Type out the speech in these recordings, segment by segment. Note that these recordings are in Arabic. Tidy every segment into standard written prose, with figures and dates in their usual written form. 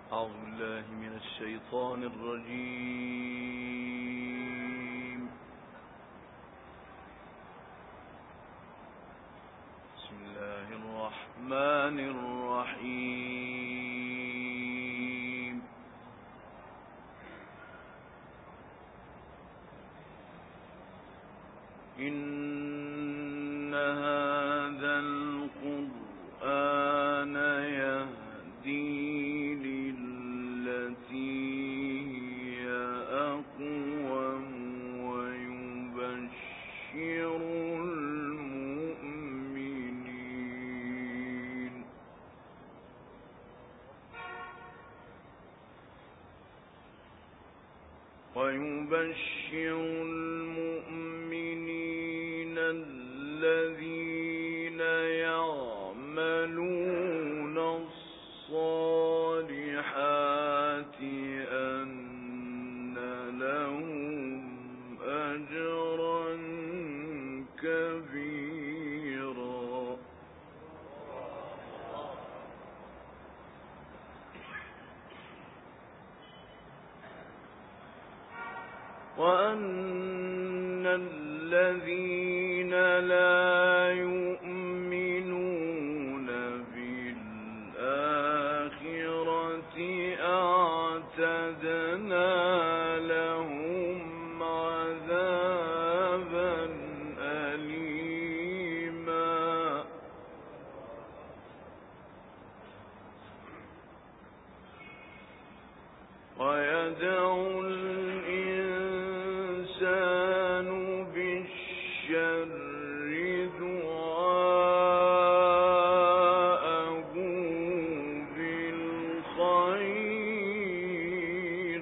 أعوذ بالله من الشيطان الرجيم. بسم الله الرحمن الرحيم. إن هذا القرآن يهدي للتي هي أقوم ويبشر المؤمنين الذين يعملون الصالحات أن لهم أجرا كبيرا. وأن الذين لا يؤمنون بالآخرة أعتدنا لهم عذابا أليما. ويدعو الإنسان بالشر دعاءه بالخير،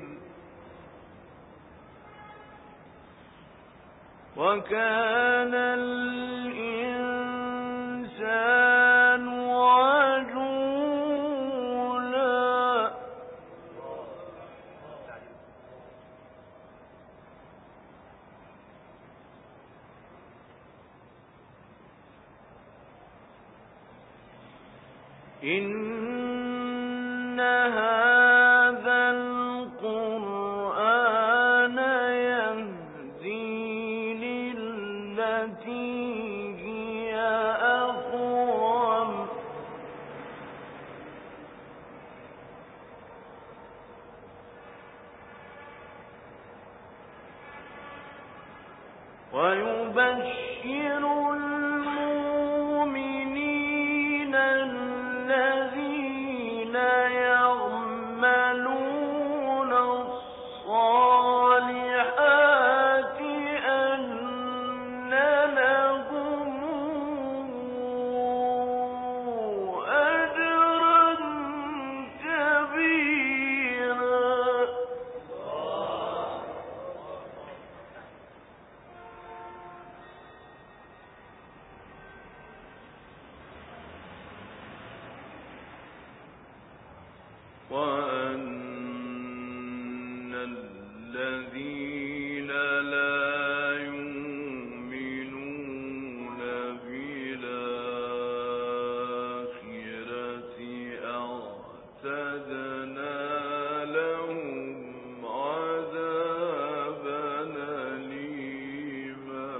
وكان الإنسان عجولا. إن هذا القرآن يهدي للتي هي أقوم ويبشر المؤمنين الذين يعملون الصالحات أن لهم أجرا كبيرا. وأن الذين لا يؤمنون بالآخرة أعتدنا لهم عذابا أليما.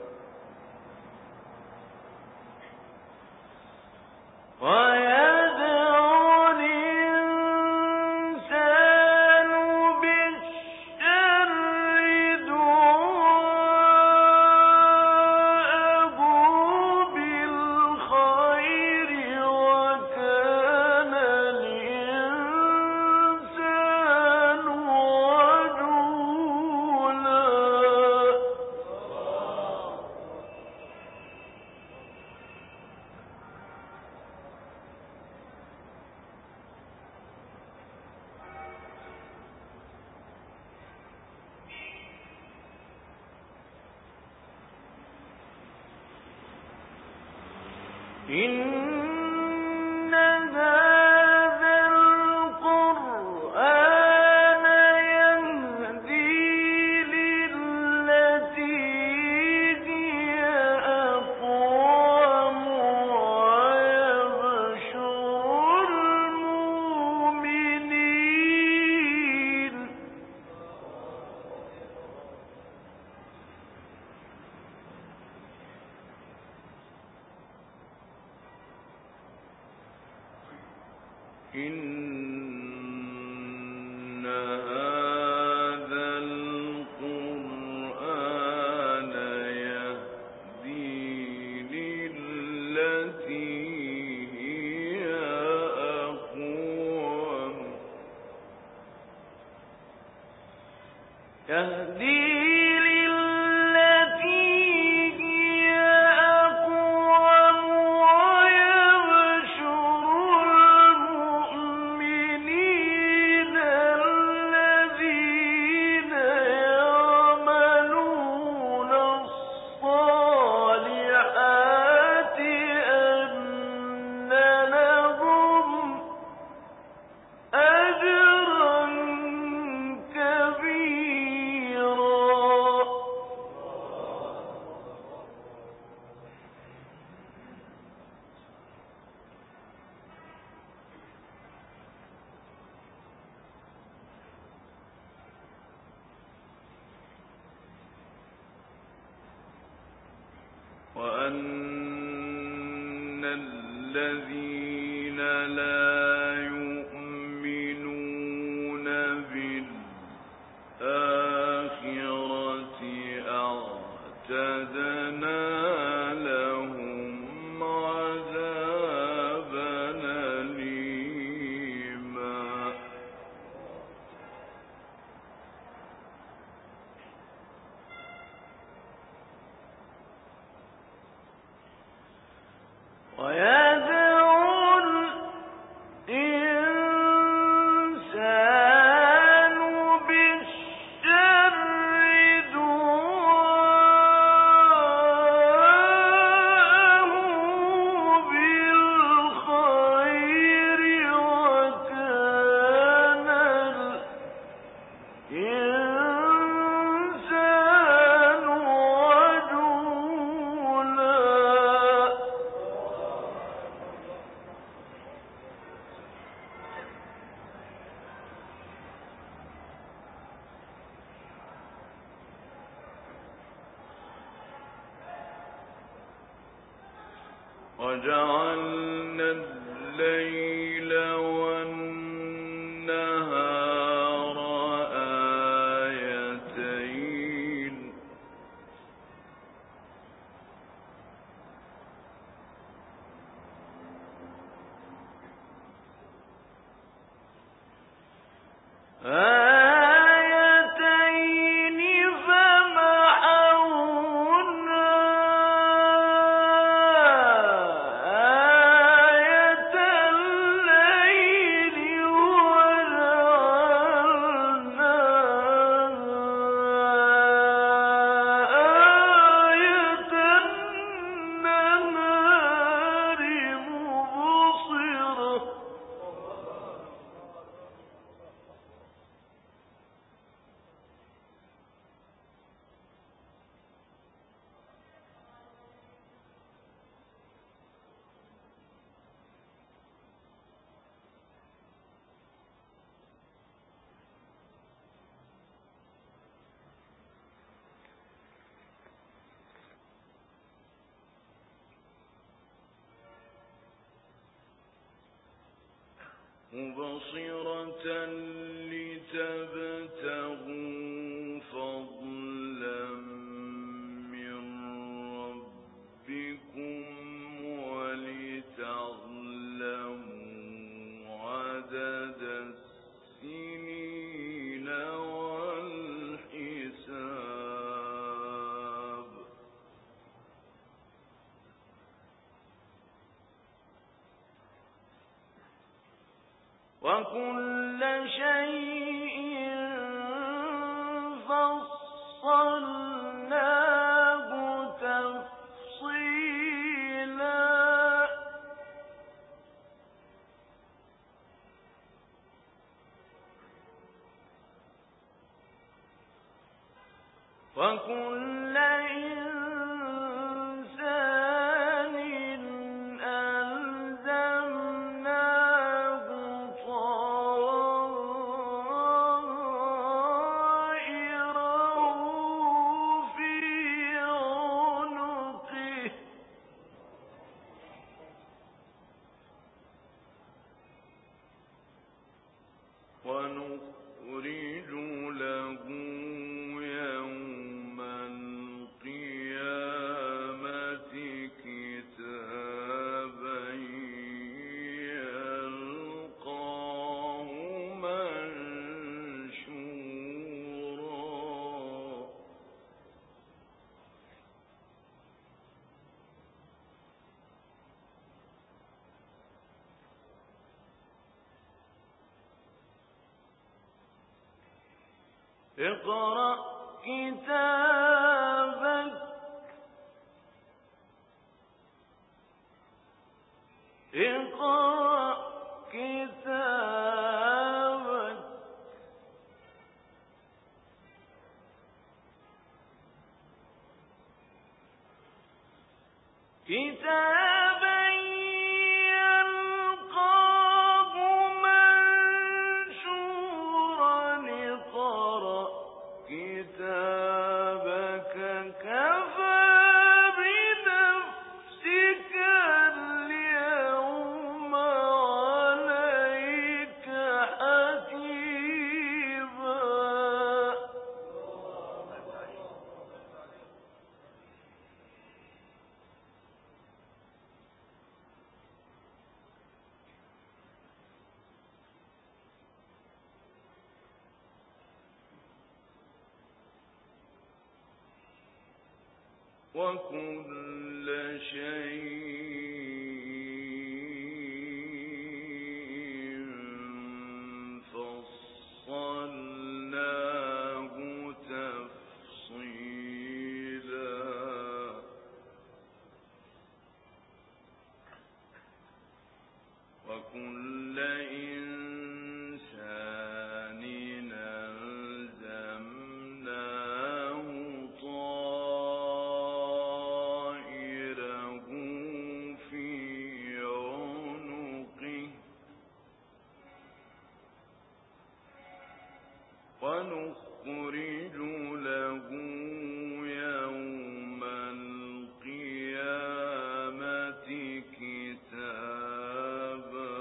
إن هذا القرآن يهدي للتي هي أقوم ويبشر المؤمنين إِنَّ هَٰذَا الْقُرْآنَ يَهْدِي لِلَّتِي هِيَ أَقْوَمُ وَأَنَّ الَّذِينَ لَا يُؤْمِنُونَ بِالْآخِرَةِ أَعْتَدْنَا لَهُمْ عَذَابًا أَلِيمًا وَيَدْعُو الْإِنسَانُ بِالشَّرِّ دُعَاءَهُ بِالْخَيْرِ وَكَانَ الْإِنسَانُ عَجُولًا وَجَعَلْنَا اللَّيْلَ وَالنَّهَارَ آيَتَيْنِ ۖ فَمَحَوْنَا آيَةَ اللَّيْلِ وَجَعَلْنَا آيَةَ النَّهَارِ مُبْصِرَةً ۚ مُبْصِرَةً لِتَبْتَغُوا فَضْلًا مِّن رَّبِّكُمْ وَلِتَعْلَمُوا عَدَدَ السِّنِينَ وَالْحِسَابَ ۚ وَكُلَّ شَيْءٍ فَصَّلْنَاهُ تَفْصِيلًا وَكُلَّ إِنسَانٍ أَلْزَمْنَاهُ طَائِرَهُ فِي عُنُقِهِ ۖ اقرأ كتابك اقرأ كتابك كتابا يلقاه منشورا اقرأ كتابك كفى بنفسك اليوم عليك حسيبا. وكل شيء فصلناه تفصيلا. وكل إنسان ألزمناه طائره في عنقه ونخرج له يوم القيامة كتابا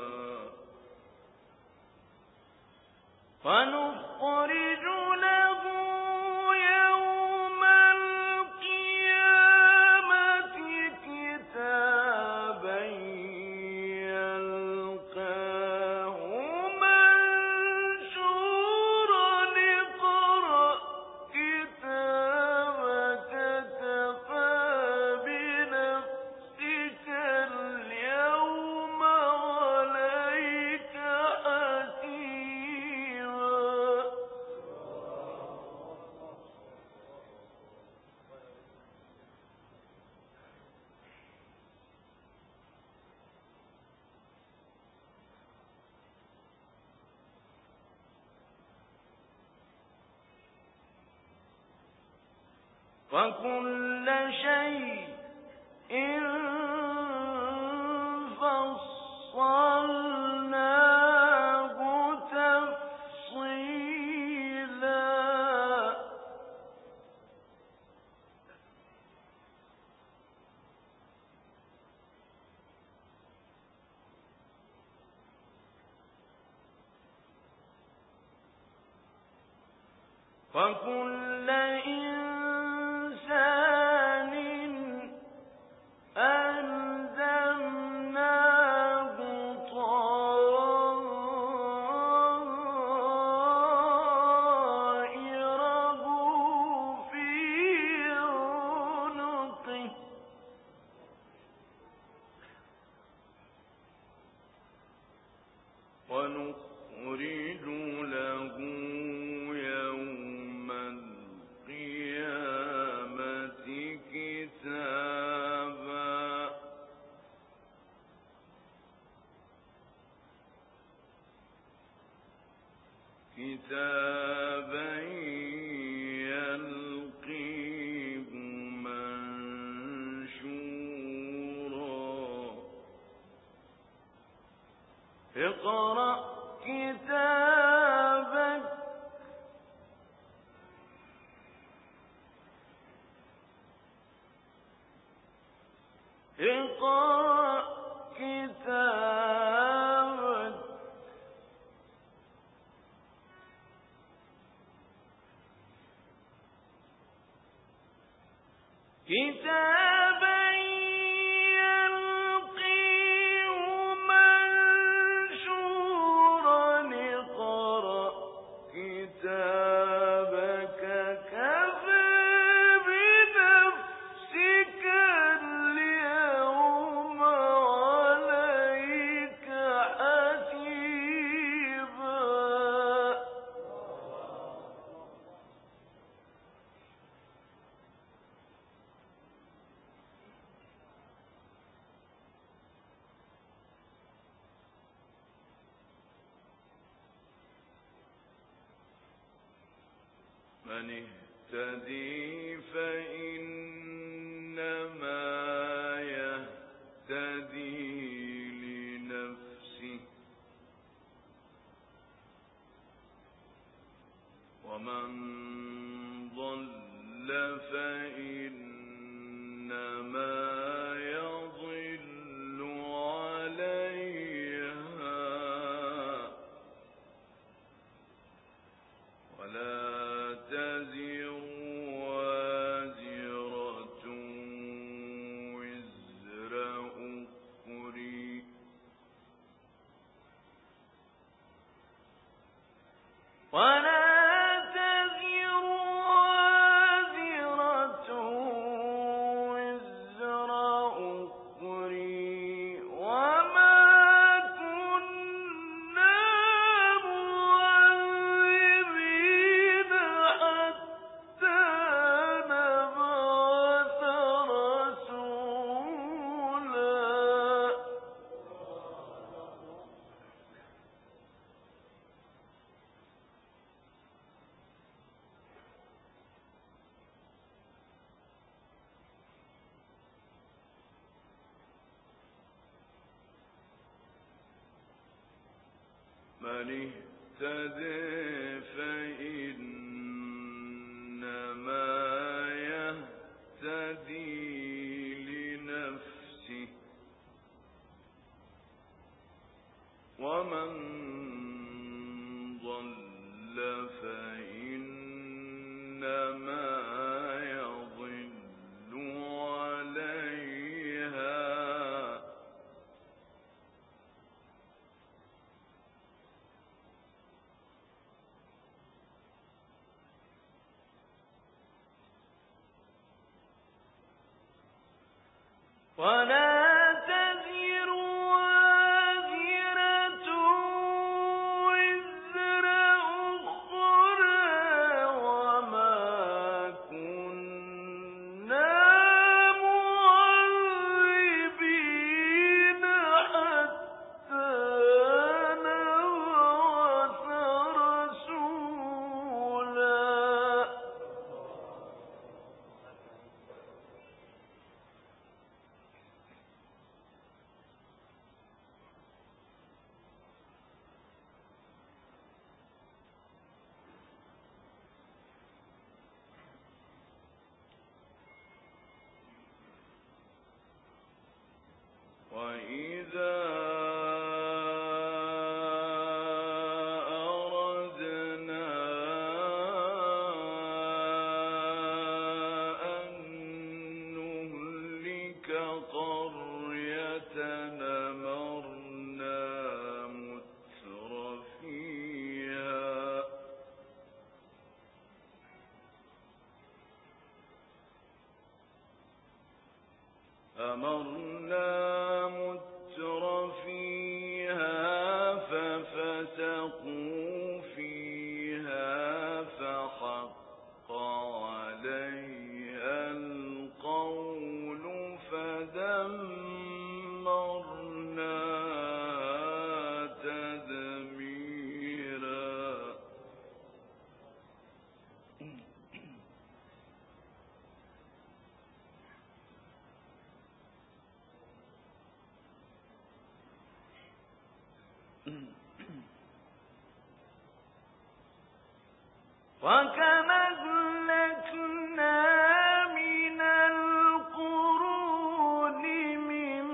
ونخرج له يوم القيامة كتابا يلقاه منشورا اقرأ كتابك كفى بنفسك اليوم عليك حسيبا. وكل شيء فصلناه تفصيلا. وكل إنسان ألزمناه طائره في عنقه ونخرج له يوم القيامة كتابا يلقيه منشورا اقرأ كتابك اقرأ كتابك كتابا يلقيه منشورا اقرأ كتابك كفى بنفسك اليوم عليك حسيبا. من اهتدي فإنما يهتدي لنفسه ومن ضل فإنما يضل عليها ولا تزر وازرة وزر أخرى من اهتدى فإنما يهتدي لنفسه ومن ضل فإنما يضل عليها ولا تزر وازرة وزر أخرى وما كنا معذبين حتى نبعث رسولا وإذا أردنا أن نهلك قرية أمرنا مترفيها ففسقوا فيها فحق عليها القول فدمرناها تدميرا وكم أهلكنا من القرون من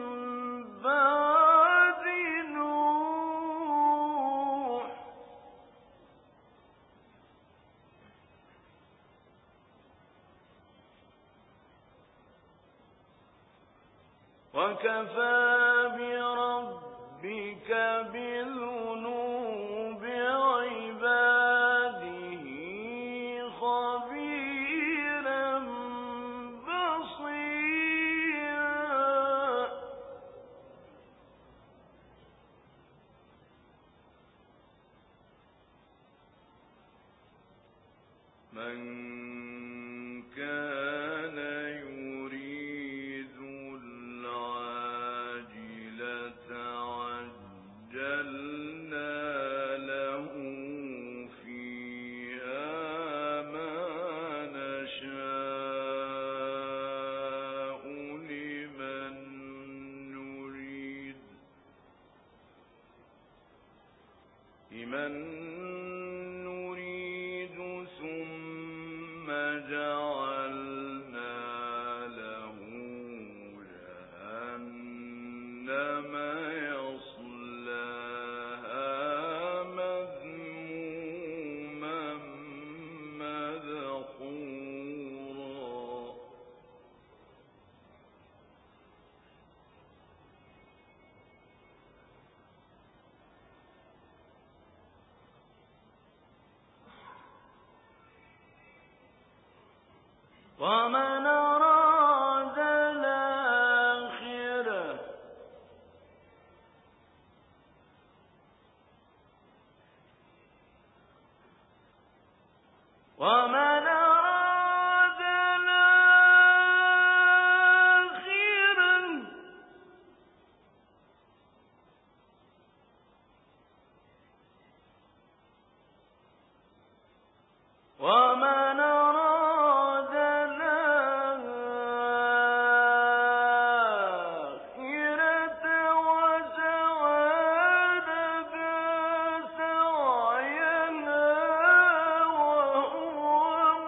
بعد نوح وكفى بربك بذنوب عباده خبيرا بصيرا من كان يريد العاجلة عجلنا له فيها ما لمن نريد ثم جعلنا له جهنم يصلاها مذموما مدحورا ومن أراد الآخرة ومن أراد الآخرة ومن أراد الآخرة وسعى لها سعيها وهو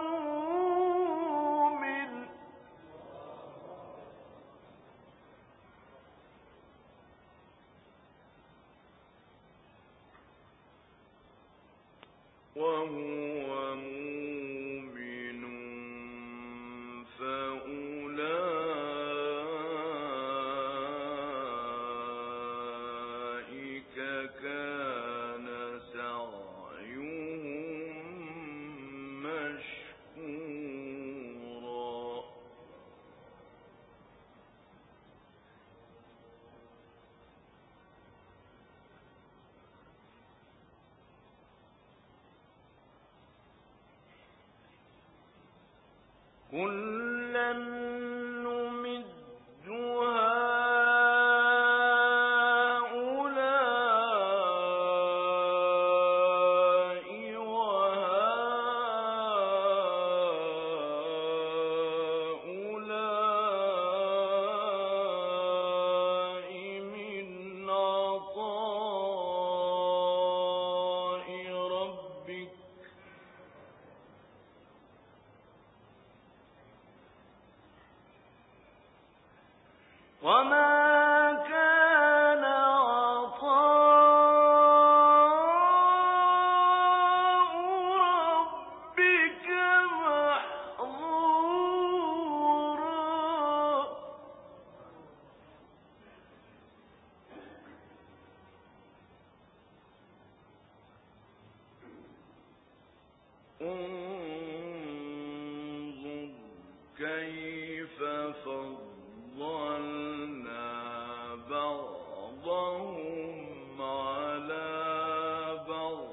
مؤمن فأولئك كان سعيهم مشكورا كلا نمد هؤلاء وهؤلاء من عطاء ربك وما كان عطاء ربك محظورا انظر كيف فضلنا بعضهم على بعض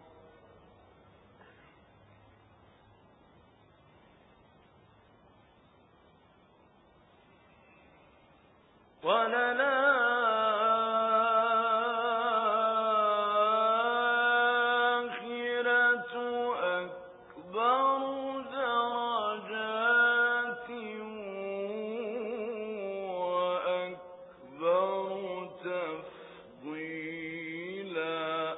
وللآخرة أكبر درجات وأكبر تفضيلا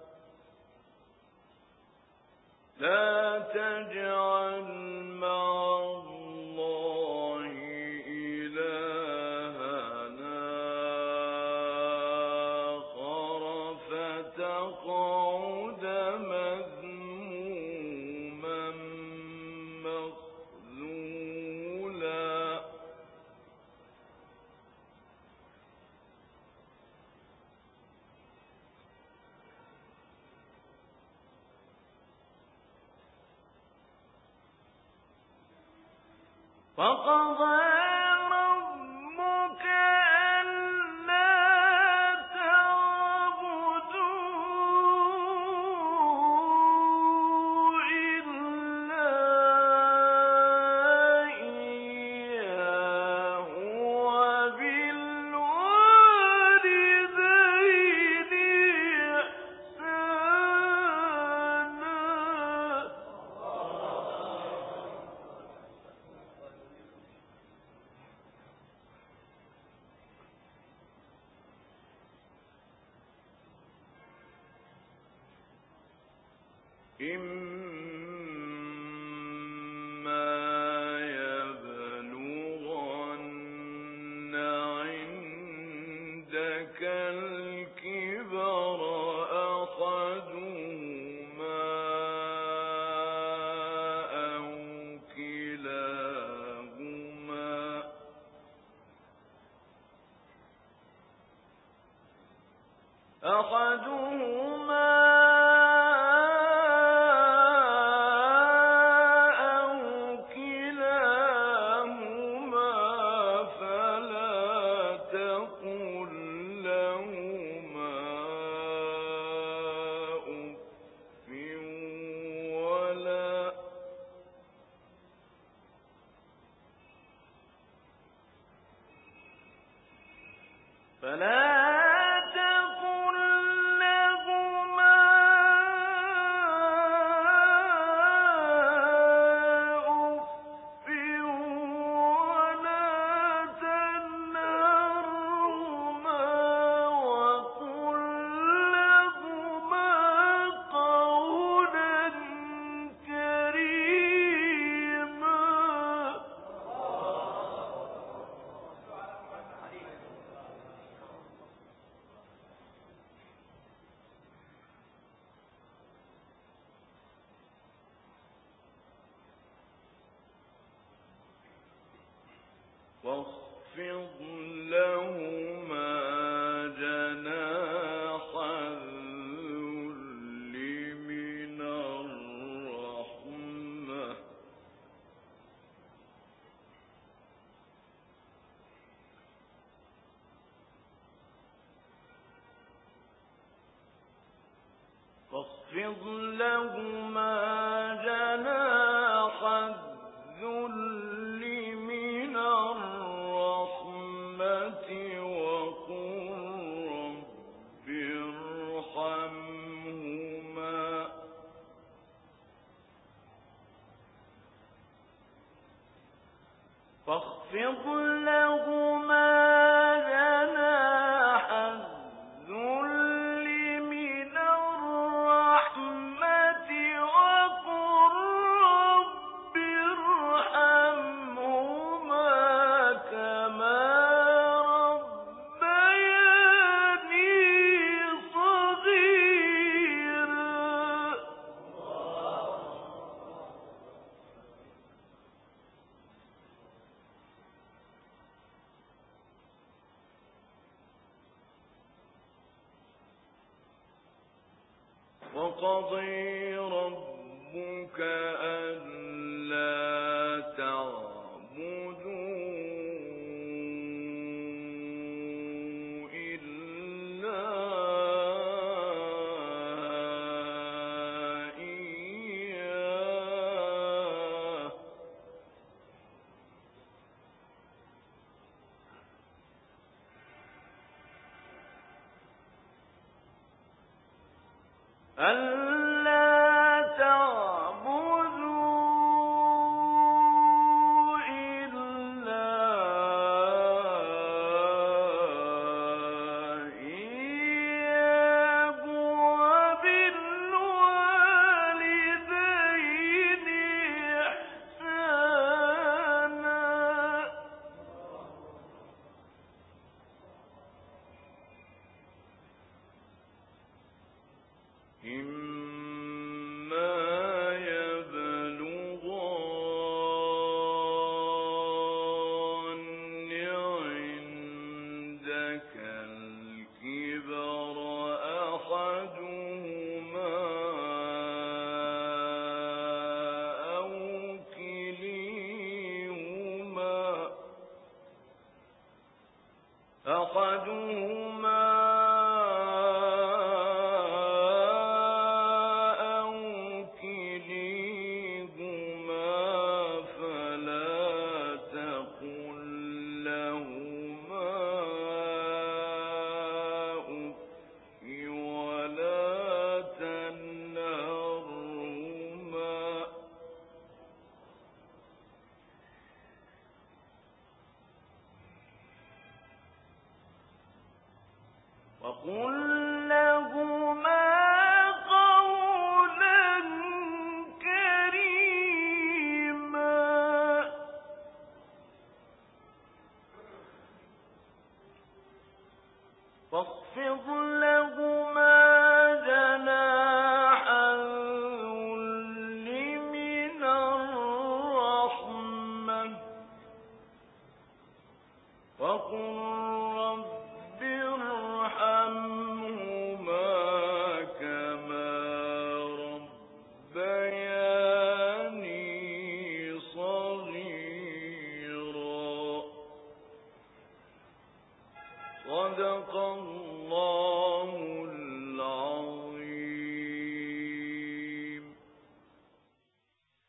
لا تجعل مع الله إلهنا آخر فتقعد مذموما مخذولا وقضى ربك ألا تعبدوا إلا إياه وبالوالدين إحسانا إما يبلغن عندك الكبر أحدهما أو كلاهما فلا تقل لهما أف ولا تنهرهما وقل لهما قولا كريما. واخفض لهما جناح الذل من الرحمة واخفض لهما جناح الذل من الرحمة وقل رب ارحمهما واخفض لهما جناح الذل من الرحمة وقل رب ارحمهما كما ربياني صغيرا. وقضي ربك ألا تعبدوا إلا إياه ألا تعبدوا إلا إياه وبالوالدين إحسانا. إما يبلغن عندك الكبر أحدهما أو كليهما فلا تقل لهما أف ولا تنهرهما وقل